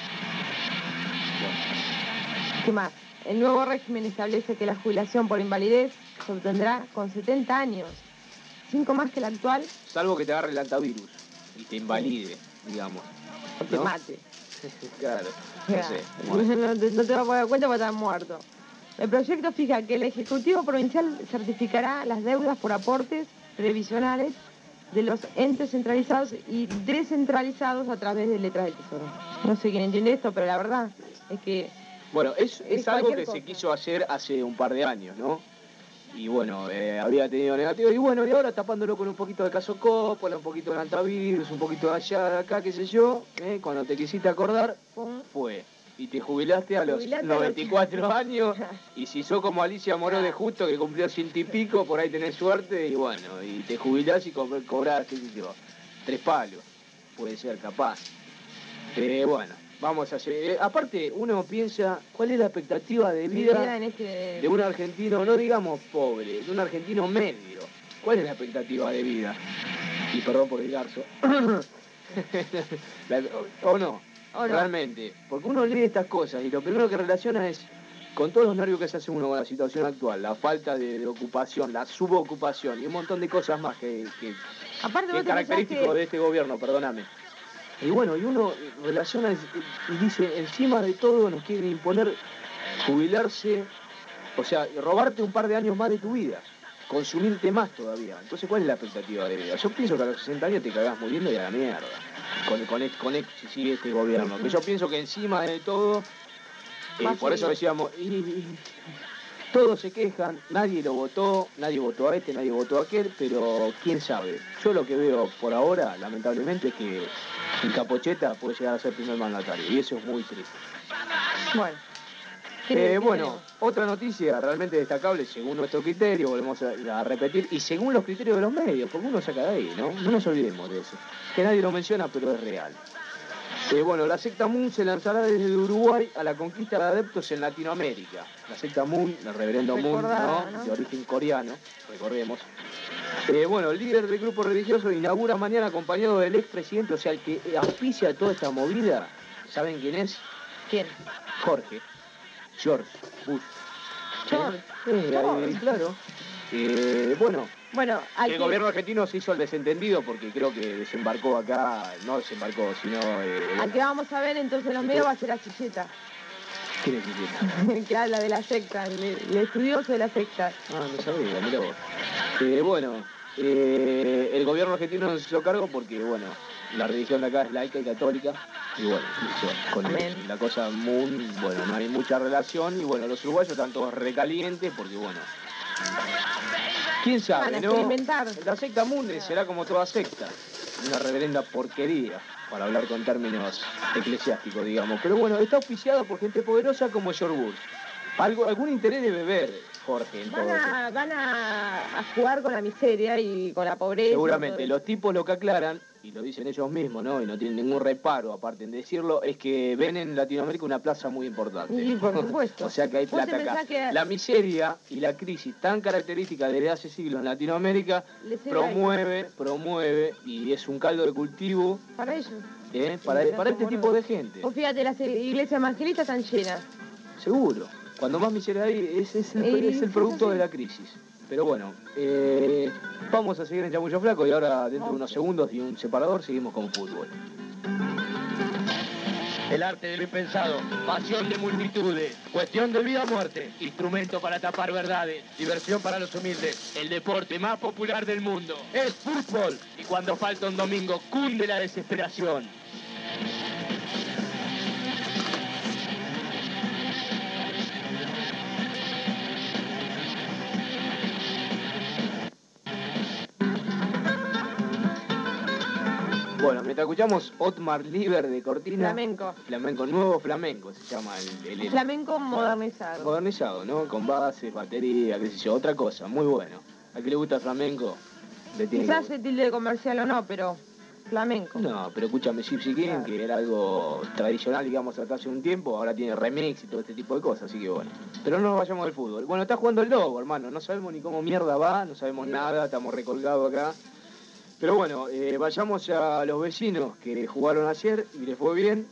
¿Qué más? El nuevo régimen establece que la jubilación por invalidez se obtendrá con 70 años, 5 más que el actual, Salvo que te agarre el antivirus y te invalide, digamos. o te ¿No? mate. Claro, no sé. Bueno. No te vas a poder dar cuenta porque estás muerto. El proyecto fija que el Ejecutivo Provincial certificará las deudas por aportes previsionales de los entes centralizados y descentralizados a través de letras del Tesoro. No sé quién entiende esto, pero la verdad es que Bueno, es Es algo cualquier que cosa. se quiso hacer hace un par de años, ¿no? Y bueno, había tenido negativo. Y bueno, y ahora tapándolo con un poquito de caso Coppola, un poquito de antivirus, un poquito de allá, de acá, qué sé yo. Cuando te quisiste acordar, pum, fue. Y te jubilaste a los Jubilaste a los 94 años. Y si sos como Alicia Moró de Justo, que cumplió 100 y pico, por ahí tenés suerte. Y bueno, y te jubilás y cobrás, qué sé yo, 3 palos. Puede ser capaz. Bueno, vamos a hacer. Aparte, uno piensa, ¿cuál es la expectativa de vida en este... de un argentino, no digamos pobre, de un argentino medio? ¿Cuál es la expectativa de vida? Y perdón por el garzo. ¿O no? ¿O no? Realmente. Porque uno lee estas cosas y lo primero que relaciona es con todos los nervios que se hace uno con la situación actual, la falta de ocupación, la subocupación y un montón de cosas más que Aparte que vos es te pensás característico que... de este gobierno, perdóname. Y bueno, y uno relaciona y dice, encima de todo nos quieren imponer jubilarse, o sea, robarte un par de años más de tu vida, consumirte más todavía. Entonces, ¿cuál es la expectativa de vida? Yo pienso que a los 60 años te cagás muriendo y a la mierda, si sigue este gobierno. Que yo pienso que encima de todo, Va a por eso seguir. decíamos, todos se quejan, nadie lo votó, nadie votó a este, nadie votó a aquel, pero quién sabe. Yo lo que veo por ahora, lamentablemente, es que el Capocheta puede llegar a ser primer mandatario, y eso es muy triste. Bueno, Bueno, otra noticia realmente destacable según nuestro criterio, volvemos a repetir, y según los criterios de los medios, porque uno saca de ahí, ¿no? No nos olvidemos de eso. Que nadie lo menciona, pero es real. Bueno, la secta Moon se lanzará desde Uruguay a la conquista de adeptos en Latinoamérica. La secta Moon, el reverendo Moon, ¿no? De origen coreano, recordemos. Bueno, el líder del grupo religioso inaugura mañana acompañado del expresidente, o sea, el que auspicia toda esta movida. ¿Saben quién es? ¿Quién? George Bush. George. Claro. Bueno, el gobierno argentino se hizo el desentendido porque creo que desembarcó acá, no desembarcó, sino... Aquí vamos a ver entonces los medios va a ser a Chilleta. ¿Quién es Chilleta? Que habla de la secta, el estudioso de la secta. No sabía, mirá vos. El gobierno argentino no se hizo cargo porque, la religión de acá es laica y católica. Y con la cosa Moon, no hay mucha relación. Y los uruguayos están todos recalientes porque, quién sabe, ¿no? La secta Moon será como toda secta, una reverenda porquería, para hablar con términos eclesiásticos, digamos. Pero está auspiciada por gente poderosa como George Bush. Algún interés debe ver, Jorge, en todo esto. Van a jugar con la miseria y con la pobreza. Seguramente. Los tipos lo que aclaran, y lo dicen ellos mismos, ¿no? Y no tienen ningún reparo, aparte en decirlo, es que ven en Latinoamérica una plaza muy importante. Sí, por supuesto. O sea que hay plata acá. La miseria y la crisis tan característica desde hace siglos en Latinoamérica promueve y es un caldo de cultivo para ellos. Para este tipo de gente. O fíjate, las iglesias evangelistas están llenas. Seguro. Cuando más miseria hay, es el producto de la crisis. Pero vamos a seguir en Chamullo Flaco y ahora dentro de unos segundos y un separador seguimos con fútbol. El arte de lo impensado, pasión de multitudes, cuestión de vida o muerte, instrumento para tapar verdades, diversión para los humildes, el deporte más popular del mundo. Es fútbol y cuando falta un domingo cunde la desesperación. Mientras escuchamos Otmar Lieber de Cortina. Nuevo flamenco se llama el flamenco modernizado. Modernizado, ¿no? Con bases, batería, qué sé yo, otra cosa, muy bueno. ¿A qué le gusta el flamenco? Quizás se tilde de comercial o no, pero flamenco. No, pero escúchame, Gypsy King, que era algo tradicional, digamos, hasta hace un tiempo, ahora tiene remix y todo este tipo de cosas, así que Pero no nos vayamos del fútbol. Está jugando el Lobo, hermano, no sabemos ni cómo mierda va, no sabemos nada, estamos recolgados acá. Pero vayamos a los vecinos que jugaron ayer y les fue bien.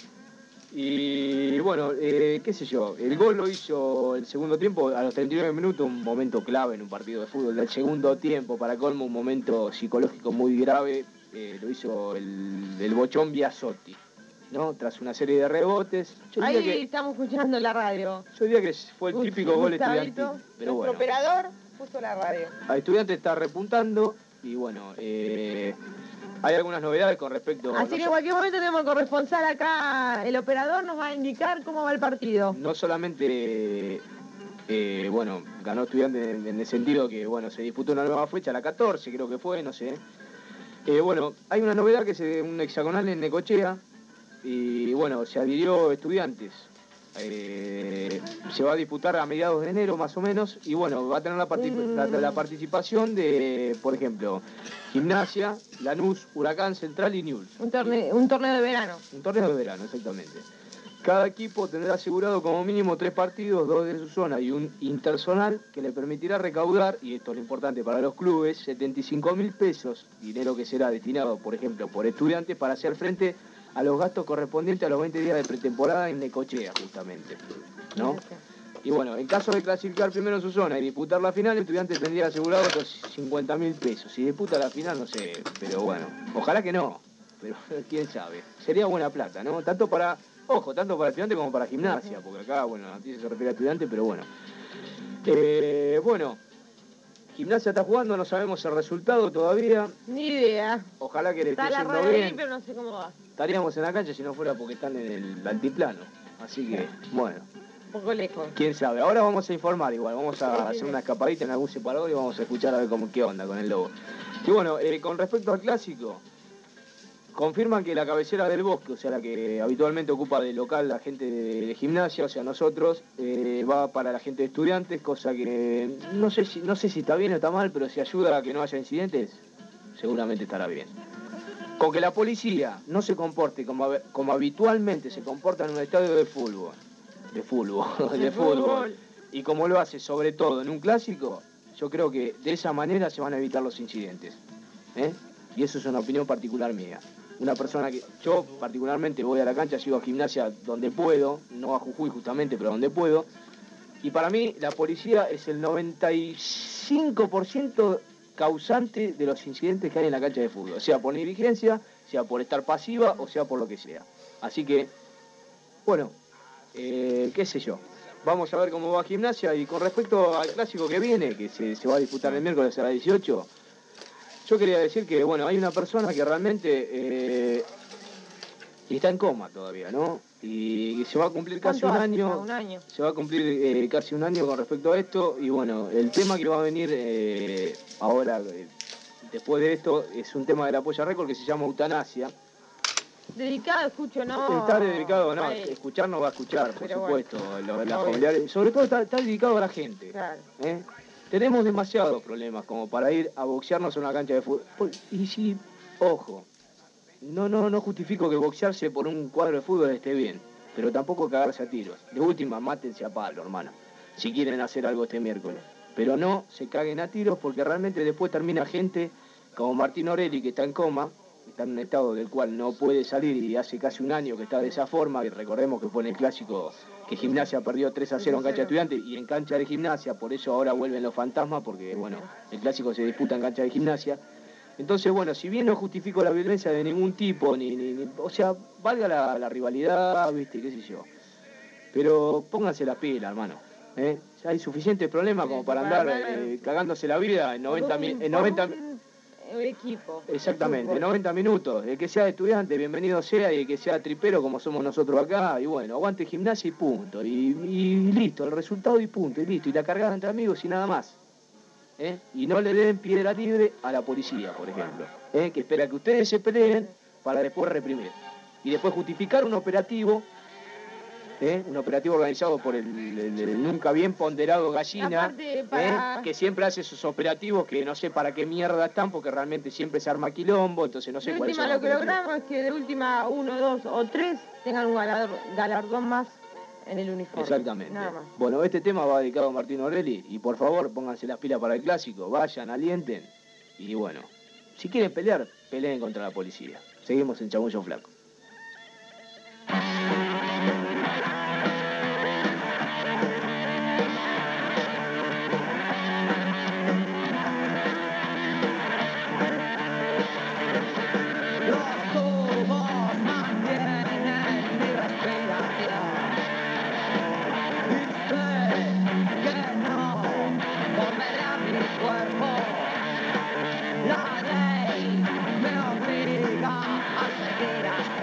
Y qué sé yo, el gol lo hizo el segundo tiempo, a los 39 minutos, un momento clave en un partido de fútbol del segundo tiempo, para colmo un momento psicológico muy grave, lo hizo el Bochón Biasotti, ¿no? Tras una serie de rebotes. Estamos escuchando la radio. Yo diría que fue el típico gol estudiantil. Pero nuestro operador puso la radio. A Estudiantes está repuntando. Y hay algunas novedades con respecto... Así que en cualquier momento tenemos el corresponsal acá, el operador nos va a indicar cómo va el partido. No solamente, ganó Estudiantes en el sentido que, se disputó una nueva fecha, la 14 creo que fue, no sé. Hay una novedad que es un hexagonal en Necochea y, se adhirió Estudiantes. Se va a disputar a mediados de enero más o menos y va a tener la participación de, por ejemplo, Gimnasia, Lanús, Huracán Central y Newell's. Un torneo de verano. Un torneo de verano, exactamente. Cada equipo tendrá asegurado como mínimo 3 partidos, 2 de su zona y un interzonal que le permitirá recaudar, y esto es lo importante para los clubes, 75.000 pesos, dinero que será destinado, por ejemplo, por Estudiantes para hacer frente a los gastos correspondientes a los 20 días de pretemporada en Necochea, justamente, ¿no? Y en caso de clasificar primero en su zona y disputar la final, el Estudiante tendría asegurado otros 50.000 pesos. Si disputa la final, no sé, pero ojalá que no, pero quién sabe. Sería buena plata, ¿no? Tanto para Estudiante como para Gimnasia, porque acá, la noticia se refiere a Estudiante, pero Gimnasia está jugando, no sabemos el resultado todavía. Ni idea. Ojalá que le esté yendo bien. Pero no sé cómo va. Estaríamos en la cancha si no fuera porque están en el altiplano. Así que, un poco lejos. Quién sabe. Ahora vamos a informar igual. Vamos a hacer una escapadita en algún separador y vamos a escuchar a ver qué onda con el Lobo. Y con respecto al clásico, confirman que la cabecera del Bosque, o sea, la que habitualmente ocupa de local la gente de Gimnasia, o sea, nosotros, va para la gente de Estudiantes, cosa que no sé si está bien o está mal, pero si ayuda a que no haya incidentes, seguramente estará bien. Con que la policía no se comporte como habitualmente se comporta en un estadio de fútbol, y como lo hace sobre todo en un clásico, yo creo que de esa manera se van a evitar los incidentes. Y eso es una opinión particular mía. Una persona que yo particularmente voy a la cancha, sigo a Gimnasia donde puedo, no a Jujuy justamente, pero donde puedo. Y para mí la policía es el 95% causante de los incidentes que hay en la cancha de fútbol, sea por negligencia, sea por estar pasiva o sea por lo que sea. Así que, bueno, qué sé yo. Vamos a ver cómo va Gimnasia. Y con respecto al clásico que viene, que se va a disputar el miércoles a las 18, yo quería decir que, bueno, hay una persona que realmente está en coma todavía, ¿no? Y se va a cumplir casi un año. Se va a cumplir casi un año con respecto a esto. Y bueno, el tema que va a venir ahora, después de esto, es un tema de la Polla Record que se llama eutanasia. Dedicado, escucho, no. Está dedicado, no, escuchar no va a escuchar, por supuesto. Bueno, las familiares, sobre todo está dedicado a la gente. Claro. Tenemos demasiados problemas como para ir a boxearnos en una cancha de fútbol. Y si, ojo, no justifico que boxearse por un cuadro de fútbol esté bien, pero tampoco cagarse a tiros. De última, mátense a palo, hermano, si quieren hacer algo este miércoles. Pero no se caguen a tiros porque realmente después termina gente como Martín Orelli, que está en coma, está en un estado del cual no puede salir y hace casi un año que está de esa forma. Y recordemos que fue en el clásico que Gimnasia perdió 3-0 en cancha de Estudiantes y en cancha de Gimnasia, por eso ahora vuelven los fantasmas, porque bueno, el clásico se disputa en cancha de Gimnasia. Entonces, bueno, si bien no justifico la violencia de ningún tipo, o sea, valga la rivalidad, viste, qué sé yo, pero pónganse la pila, hermano. Ya hay suficientes problemas como para andar cagándose la vida en 90 equipo. Exactamente, 90 minutos. El que sea estudiante, bienvenido sea, y el que sea tripero, como somos nosotros acá, y bueno, aguante Gimnasia y punto. Y listo, el resultado y punto, y listo. Y la cargada entre amigos y nada más. Y no le den piedra libre a la policía, por ejemplo. Que espera que ustedes se peleen para después reprimir. Y después justificar un operativo organizado por el nunca bien ponderado Gallina, Aparte, que siempre hace esos operativos que no sé para qué mierda están, porque realmente siempre se arma quilombo, entonces no sé cuál es. De última, lo que logramos es que de última 1, 2 o 3 tengan un galardón más en el uniforme. Exactamente. Nada más. Bueno, este tema va dedicado a Martín Orelli, y por favor pónganse las pilas para el clásico, vayan, alienten, y bueno, si quieren pelear, peleen contra la policía. Seguimos en Chamullo Flaco. La ley me obliga a seguir así.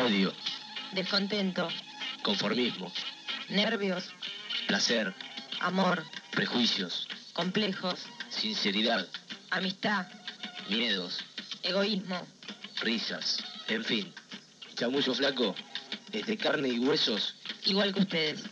odio, descontento, conformismo, nervios, placer, amor, prejuicios, complejos, sinceridad, amistad, miedos, egoísmo. risas, en fin. Chamullo Flaco es de carne y huesos. Igual que ustedes.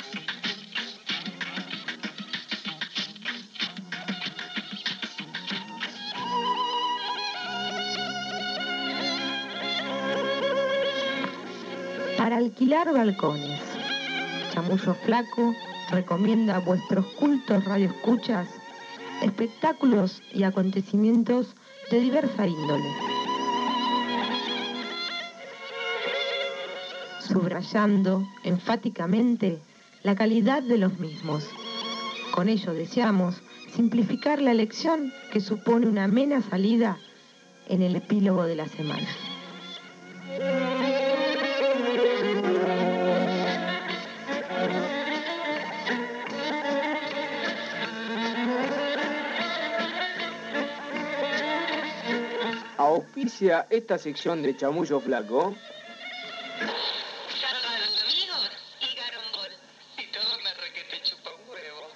Para alquilar balcones, Chamullo Flaco recomienda a vuestros cultos radioescuchas espectáculos y acontecimientos de diversa índole, subrayando enfáticamente la calidad de los mismos. Con ello deseamos simplificar la elección que supone una amena salida en el epílogo de la semana. Auspicia esta sección de Chamullo Flaco. Charla de los amigos y Garambol. Y todo me requete chupa un huevo.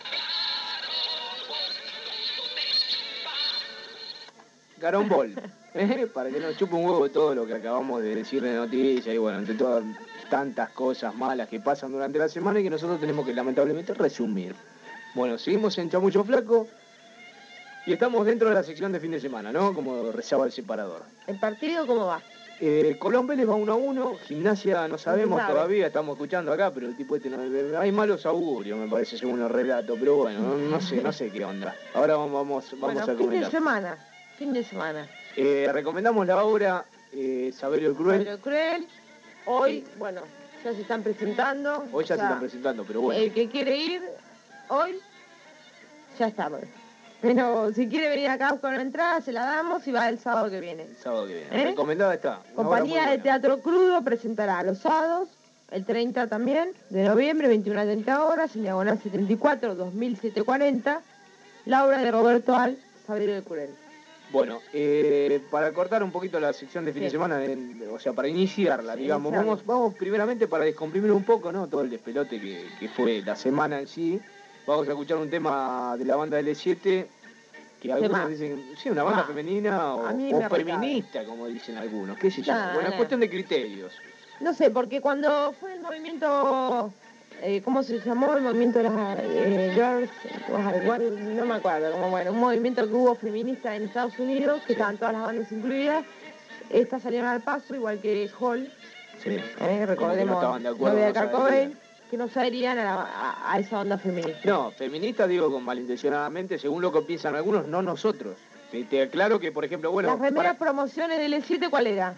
Garambol, para que nos chupe un huevo todo lo que acabamos de decir de noticias y bueno, entre todas tantas cosas malas que pasan durante la semana y que nosotros tenemos que lamentablemente resumir. Bueno, seguimos en Chamullo Flaco y estamos dentro de la sección de fin de semana, ¿no? Como rezaba el separador. ¿El partido cómo va? Colón Vélez va 1-1, Gimnasia no sabemos sabe. todavía, estamos escuchando acá, pero el tipo este no, hay malos augurios, me parece, según los relatos, pero bueno, no sé qué onda. Ahora vamos Bueno, a fin de comentar. semana. Recomendamos la obra Saberio el Cruel. Saberio Cruel. Hoy, bueno, ya se están presentando. Hoy ya o se sea, están presentando, pero bueno. El que quiere ir hoy, ya está. Pero si quiere venir acá con la entrada, se la damos y va el sábado que viene. El sábado que viene. ¿Eh? Recomendada está. Una obra muy Compañía de buena. Teatro Crudo presentará los sábados, el 30 también, de noviembre, 21 a 30 horas, en diagonal 74, 2740, la obra de Roberto Al, Saberio el Cruel. Bueno, para cortar un poquito la sección de fin de Sí. semana, o sea, para iniciarla, Sí, digamos, iniciarla. vamos primeramente para descomprimir un poco, ¿no? Todo el despelote que fue la semana en sí. Vamos a escuchar un tema de la banda L7, que algunos Tema. dicen, sí, una banda Ah, femenina a mí o me ha feminista, como dicen algunos, qué sé yo. Nah, Bueno, es nah. cuestión de criterios. No sé, porque cuando fue el movimiento, ¿cómo se llamó? El movimiento de las Girls, no me acuerdo, como bueno, un movimiento que hubo feminista en Estados Unidos, que estaban todas las bandas incluidas, estas salieron al paso, igual que Hall, Sí. recordemos, estaban de acuerdo, novia de no se Kurt Cobain, adherían. que no se adherían a esa onda feminista. No, feminista digo con malintencionadamente, según lo que piensan algunos, no nosotros. Te aclaro que, por ejemplo, bueno, Las primeras para- promociones del E7, ¿cuál era?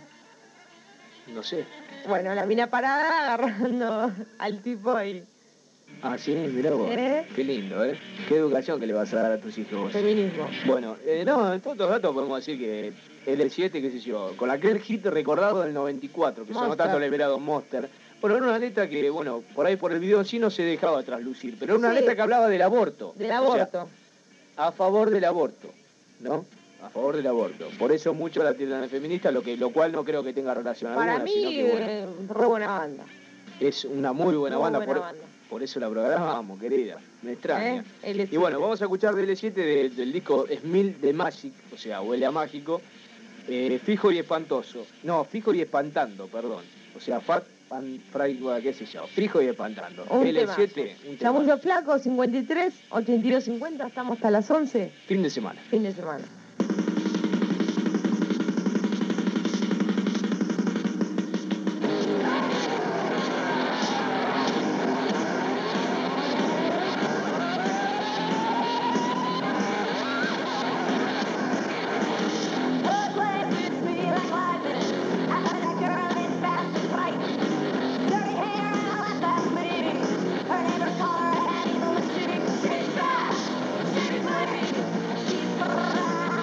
no sé. Bueno, la mina parada agarrando al tipo ahí. Ah, sí, mirá vos. Qué lindo, ¿eh? Qué educación que le vas a dar a tus hijos. Feminismo. Bueno, no, en todos los datos podemos decir que L7, qué sé yo, con aquel hit recordado del 94, que sonó Monster. tanto liberado Monster. Bueno, era una letra que, bueno, por ahí por el video en sí no se dejaba traslucir, pero era una Sí. letra que hablaba del aborto. Del O sea, aborto. a favor del aborto, ¿no? A favor del aborto. Por eso mucho la tildan de feminista, lo cual no creo que tenga relación Para alguna, sino mí, que, bueno, re buena banda. es una muy buena Muy banda. buena por, banda. por eso la programamos, querida. Me extraña. L7. Y bueno, vamos a escuchar del L7 del disco Smil de Magic, o sea, huele a mágico, fijo y espantoso. No, fijo y espantando, perdón. O sea, qué sé yo, fijo y espantando. Un L7, un tema. Chamullo Flaco, 53, 82.50, estamos hasta las 11, Fin de semana. fin de semana. She's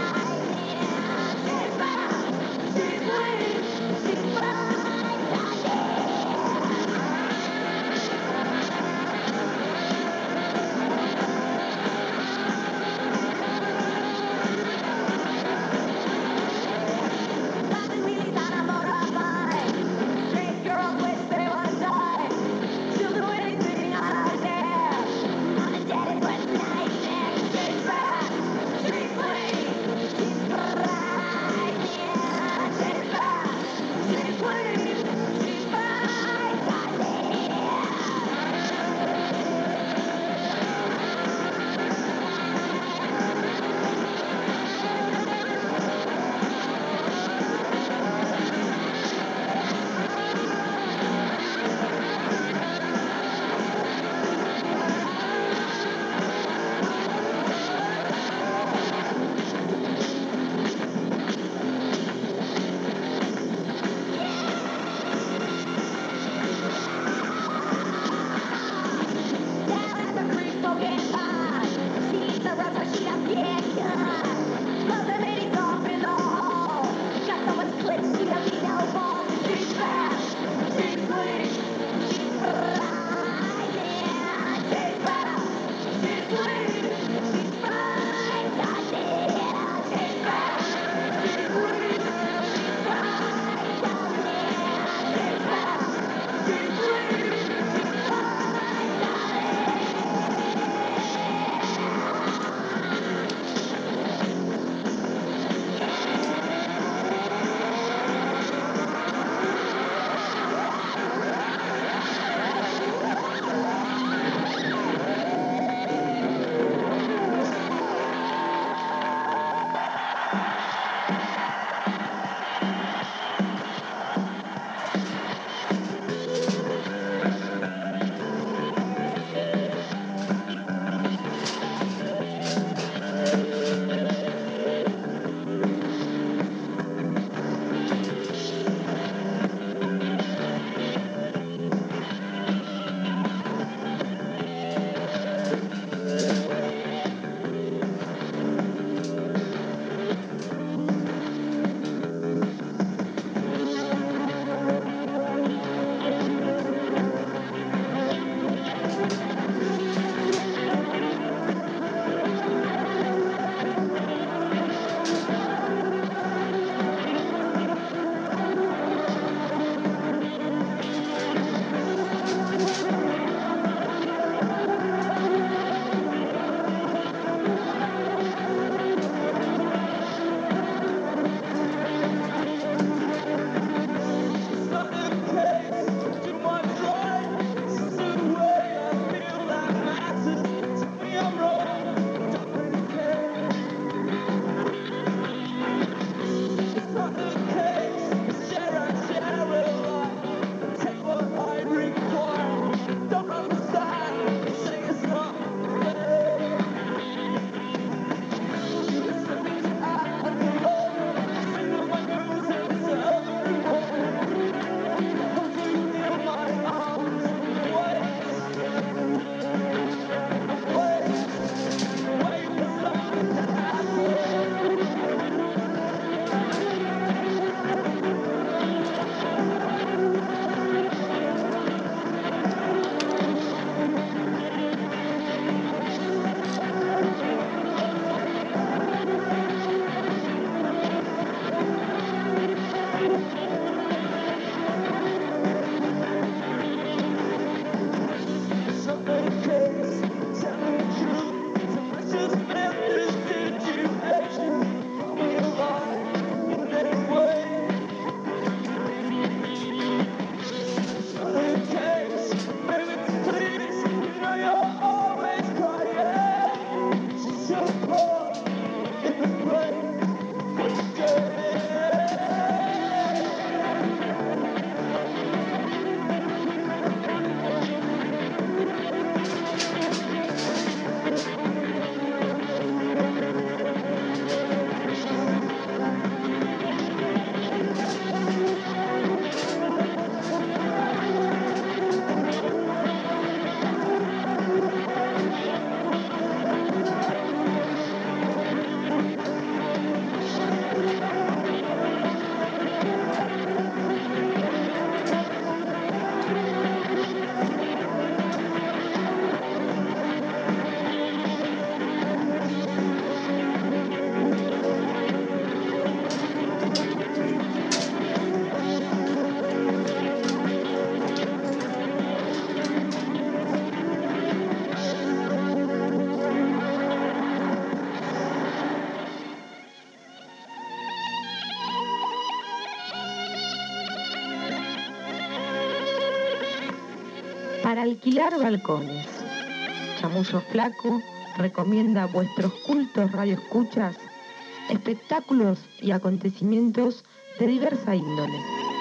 para alquilar balcones. Chamullo Flaco recomienda a vuestros cultos radioescuchas espectáculos y acontecimientos de diversa índole,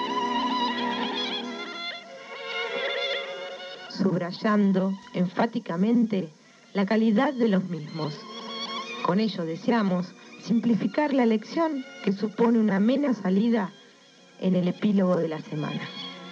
subrayando enfáticamente la calidad de los mismos. Con ello deseamos simplificar la lección que supone una amena salida en el epílogo de la semana.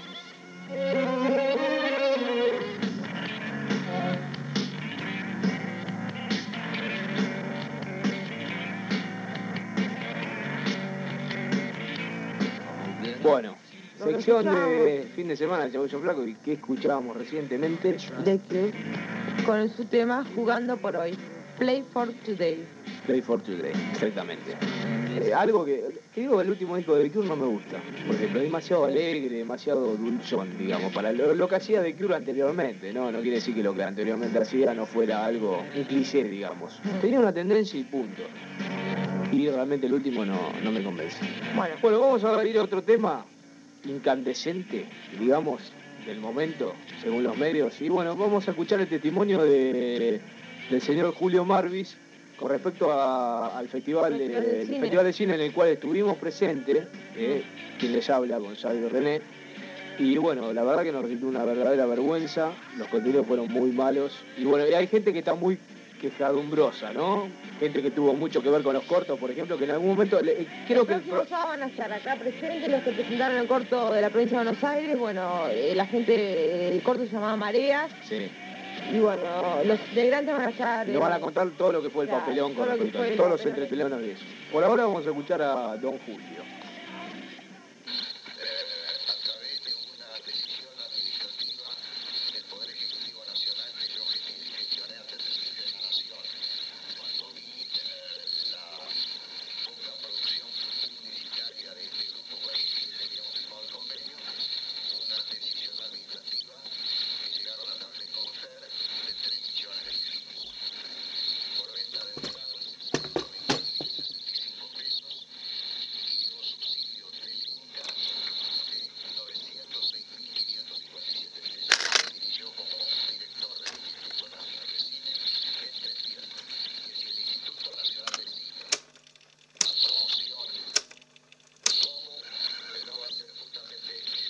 Bueno, sección de fin de semana del Chamullo Flaco, y que escuchábamos recientemente. De que con su tema Jugando por Hoy, Play for Today. Play for Today, exactamente. Algo que digo, el último disco de The Cure no me gusta, porque es demasiado alegre, demasiado dulzón, digamos, para lo que hacía The Cure anteriormente, ¿no? No quiere decir que lo que anteriormente hacía no fuera algo, un cliché, digamos. Tenía una tendencia y punto. Y realmente el último no me convence. Bueno, vamos a abrir otro tema incandescente, digamos, del momento, según los medios. Y bueno, vamos a escuchar el testimonio del señor Julio Marvis con respecto al festival de cine en el cual estuvimos presentes, quien les habla, Gonzalo René. Y bueno, la verdad que nos resultó una verdadera vergüenza, los contenidos fueron muy malos. Y bueno, hay gente que está muy quejadumbrosa, ¿no? Gente que tuvo mucho que ver con los cortos, por ejemplo, que en algún momento creo que ya van a estar acá presentes los que presentaron el corto de la provincia de Buenos Aires. Bueno, la gente, el corto se llamaba Mareas. Sí. Y bueno, los integrantes van a estar... Nos van a contar todo lo que fue el papelón con todos los entretelones de eso. Por ahora vamos a escuchar a Don Julio.